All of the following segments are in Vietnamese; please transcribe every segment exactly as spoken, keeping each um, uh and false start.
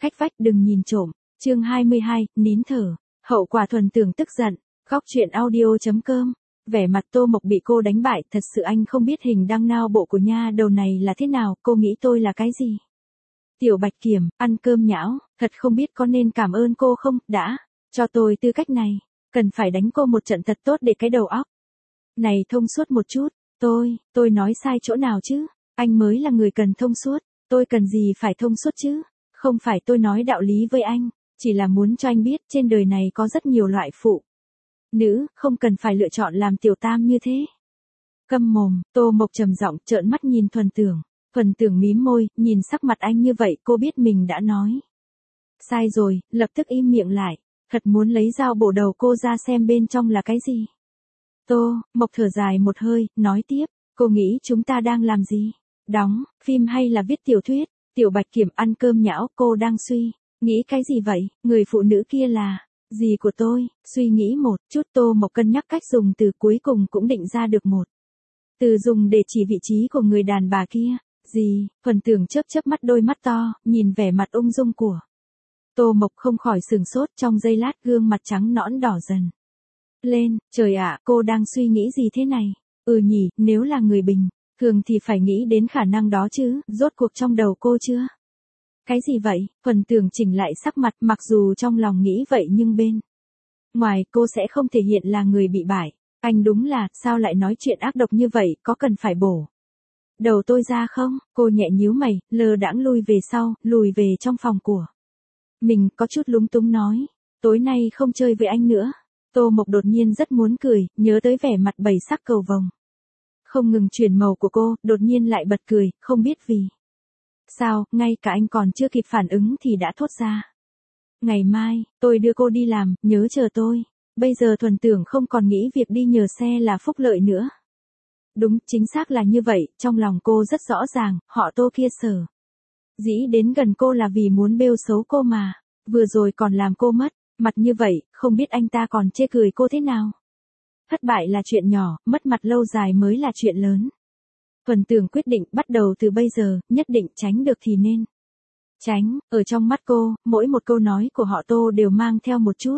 Cách vách đừng nhìn trộm. Chương hai mươi hai, nín thở. Hậu quả Thuần Tưởng tức giận. Góc truyện audio chấm com. Vẻ mặt Tô Mộc bị cô đánh bại, thật sự anh không biết hình đăng nao bộ của nha đầu này là thế nào, cô nghĩ tôi là cái gì? Tiểu Bạch Kiểm, ăn cơm nhão, thật không biết có nên cảm ơn cô không, đã, cho tôi tư cách này, cần phải đánh cô một trận thật tốt để cái đầu óc này thông suốt một chút. Tôi, tôi nói sai chỗ nào chứ? Anh mới là người cần thông suốt, tôi cần gì phải thông suốt chứ? Không phải tôi nói đạo lý với anh, chỉ là muốn cho anh biết trên đời này có rất nhiều loại phụ nữ, không cần phải lựa chọn làm tiểu tam như thế. Câm mồm, Tô Mộc trầm giọng trợn mắt nhìn Thuần Tưởng. Thuần Tưởng mím môi, nhìn sắc mặt anh như vậy cô biết mình đã nói sai rồi, lập tức im miệng lại, thật muốn lấy dao bổ đầu cô ra xem bên trong là cái gì. Tô Mộc thở dài một hơi, nói tiếp, cô nghĩ chúng ta đang làm gì? Đóng phim hay là viết tiểu thuyết? Tiểu Bạch Kiểm ăn cơm nhão, cô đang suy nghĩ cái gì vậy? Người phụ nữ kia là gì của tôi? Suy nghĩ một chút, Tô Mộc cân nhắc cách dùng từ, cuối cùng cũng định ra được một từ dùng để chỉ vị trí của người đàn bà kia. Gì? Thuần Tưởng chớp chớp mắt đôi mắt to, nhìn vẻ mặt ung dung của Tô Mộc không khỏi sừng sốt, trong giây lát gương mặt trắng nõn đỏ dần lên. Trời ạ, cô đang suy nghĩ gì thế này? Ừ nhỉ, nếu là người bình thường thì phải nghĩ đến khả năng đó chứ, rốt cuộc trong đầu cô chưa? Cái gì vậy? Thuần Tưởng chỉnh lại sắc mặt, mặc dù trong lòng nghĩ vậy nhưng bên ngoài cô sẽ không thể hiện là người bị bại. Anh đúng là, sao lại nói chuyện ác độc như vậy, có cần phải bổ đầu tôi ra không? Cô nhẹ nhíu mày, lơ đãng lui về sau, lùi về trong phòng của mình, có chút lúng túng nói, tối nay không chơi với anh nữa. Tô Mộc đột nhiên rất muốn cười, nhớ tới vẻ mặt bảy sắc cầu vồng không ngừng chuyển màu của cô, đột nhiên lại bật cười, không biết vì sao, ngay cả anh còn chưa kịp phản ứng thì đã thốt ra. Ngày mai, tôi đưa cô đi làm, nhớ chờ tôi. Bây giờ Thuần Tưởng không còn nghĩ việc đi nhờ xe là phúc lợi nữa. Đúng, chính xác là như vậy, trong lòng cô rất rõ ràng, họ Tô kia sở dĩ đến gần cô là vì muốn bêu xấu cô mà, vừa rồi còn làm cô mất mặt như vậy, không biết anh ta còn chê cười cô thế nào. Thất bại là chuyện nhỏ, mất mặt lâu dài mới là chuyện lớn. Thuần Tưởng quyết định bắt đầu từ bây giờ, nhất định tránh được thì nên tránh. Ở trong mắt cô, mỗi một câu nói của họ Tô đều mang theo một chút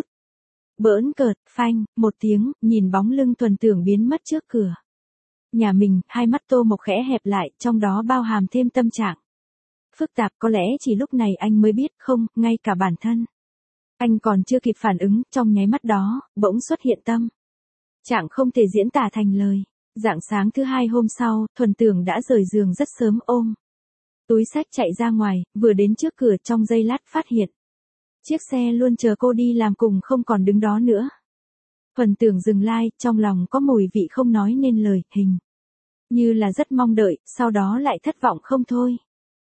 bỡn cợt. Phanh một tiếng, nhìn bóng lưng Thuần Tưởng biến mất trước cửa nhà mình, hai mắt Tô Mộc khẽ hẹp lại, trong đó bao hàm thêm tâm trạng phức tạp. Có lẽ chỉ lúc này anh mới biết, không, ngay cả bản thân anh còn chưa kịp phản ứng, trong nháy mắt đó, bỗng xuất hiện tâm trạng không thể diễn tả thành lời. Rạng sáng thứ hai hôm sau, Thuần Tưởng đã rời giường rất sớm, ôm túi xách chạy ra ngoài, vừa đến trước cửa trong giây lát phát hiện chiếc xe luôn chờ cô đi làm cùng không còn đứng đó nữa. Thuần Tưởng dừng lại, trong lòng có mùi vị không nói nên lời, hình như là rất mong đợi, sau đó lại thất vọng không thôi.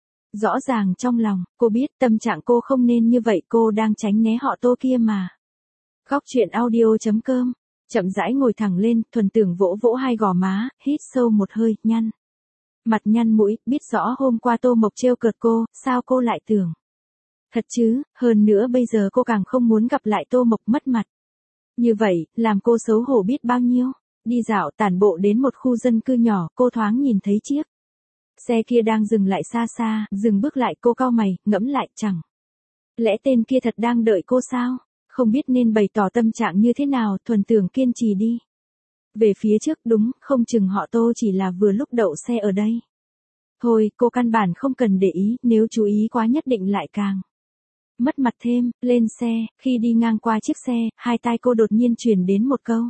Rõ ràng trong lòng, cô biết tâm trạng cô không nên như vậy, cô đang tránh né họ Tô kia mà. Góc truyện audio chấm com. Chậm rãi ngồi thẳng lên, Thuần Tưởng vỗ vỗ hai gò má, hít sâu một hơi, nhăn mặt nhăn mũi, biết rõ hôm qua Tô Mộc trêu cợt cô, sao cô lại tưởng thật chứ, hơn nữa bây giờ cô càng không muốn gặp lại Tô Mộc mất mặt như vậy, làm cô xấu hổ biết bao nhiêu. Đi dạo tản bộ đến một khu dân cư nhỏ, cô thoáng nhìn thấy chiếc xe kia đang dừng lại xa xa, dừng bước lại, cô cau mày, ngẫm lại, chẳng lẽ tên kia thật đang đợi cô sao? Không biết nên bày tỏ tâm trạng như thế nào, Thuần Tưởng kiên trì đi về phía trước. Đúng, không chừng họ Tô chỉ là vừa lúc đậu xe ở đây thôi, cô căn bản không cần để ý, nếu chú ý quá nhất định lại càng mất mặt thêm. Lên xe, khi đi ngang qua chiếc xe, hai tai cô đột nhiên truyền đến một câu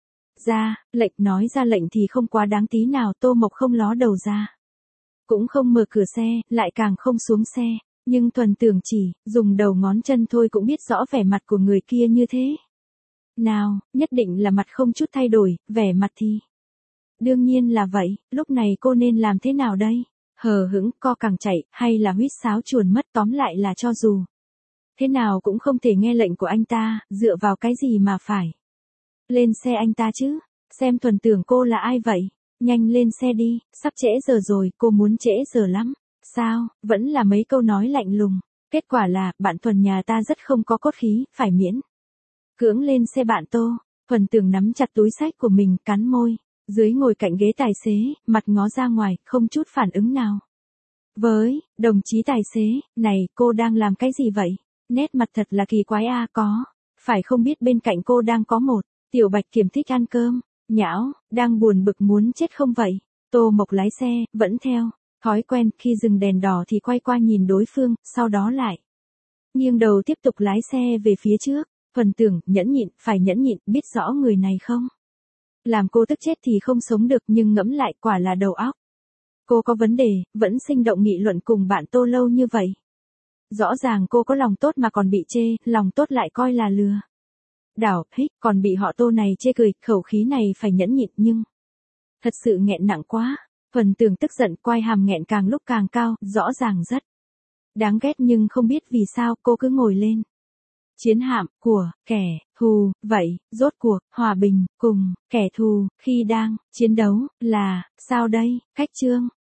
ra lệnh. Nói ra lệnh thì không quá đáng tí nào. Tô Mộc không ló đầu ra, cũng không mở cửa xe, lại càng không xuống xe. Nhưng Thuần Tưởng chỉ dùng đầu ngón chân thôi cũng biết rõ vẻ mặt của người kia như thế nào, nhất định là mặt không chút thay đổi, vẻ mặt thì đương nhiên là vậy. Lúc này cô nên làm thế nào đây? Hờ hững, co cẳng chạy, hay là huýt sáo chuồn mất? Tóm lại là cho dù thế nào cũng không thể nghe lệnh của anh ta, dựa vào cái gì mà phải lên xe anh ta chứ? Xem Thuần Tưởng cô là ai vậy? Nhanh lên xe đi, sắp trễ giờ rồi, cô muốn trễ giờ lắm. Sao, vẫn là mấy câu nói lạnh lùng. Kết quả là, bạn Thuần nhà ta rất không có cốt khí, phải miễn cưỡng lên xe bạn Tô. Thuần Tưởng nắm chặt túi xách của mình, cắn môi, dưới ngồi cạnh ghế tài xế, mặt ngó ra ngoài, không chút phản ứng nào. Với, đồng chí tài xế, này, cô đang làm cái gì vậy? Nét mặt thật là kỳ quái a có. Phải không biết bên cạnh cô đang có một, Tiểu Bạch Kiểm thích ăn cơm. Nhão, đang buồn bực muốn chết không vậy? Tô Mộc lái xe, vẫn theo. Thói quen, khi dừng đèn đỏ thì quay qua nhìn đối phương, sau đó lại. Nghiêng đầu tiếp tục lái xe về phía trước. Phần tưởng, nhẫn nhịn, phải nhẫn nhịn, biết rõ người này không? Làm cô tức chết thì không sống được nhưng ngẫm lại quả là đầu óc. Cô có vấn đề, vẫn sinh động nghị luận cùng bạn Tô lâu như vậy. Rõ ràng cô có lòng tốt mà còn bị chê, lòng tốt lại coi là lừa. Đảo, hích, còn bị họ Tô này chê cười, khẩu khí này phải nhẫn nhịn nhưng. Thật sự nghẹn nặng quá. Phần tưởng tức giận, quai hàm nghẹn càng lúc càng cao, rõ ràng rất. Đáng ghét nhưng không biết vì sao cô cứ ngồi lên. Chiến hạm, của, kẻ, thù, vậy, rốt cuộc, hòa bình, cùng, kẻ thù, khi đang, chiến đấu, là, sao đây, khách trương.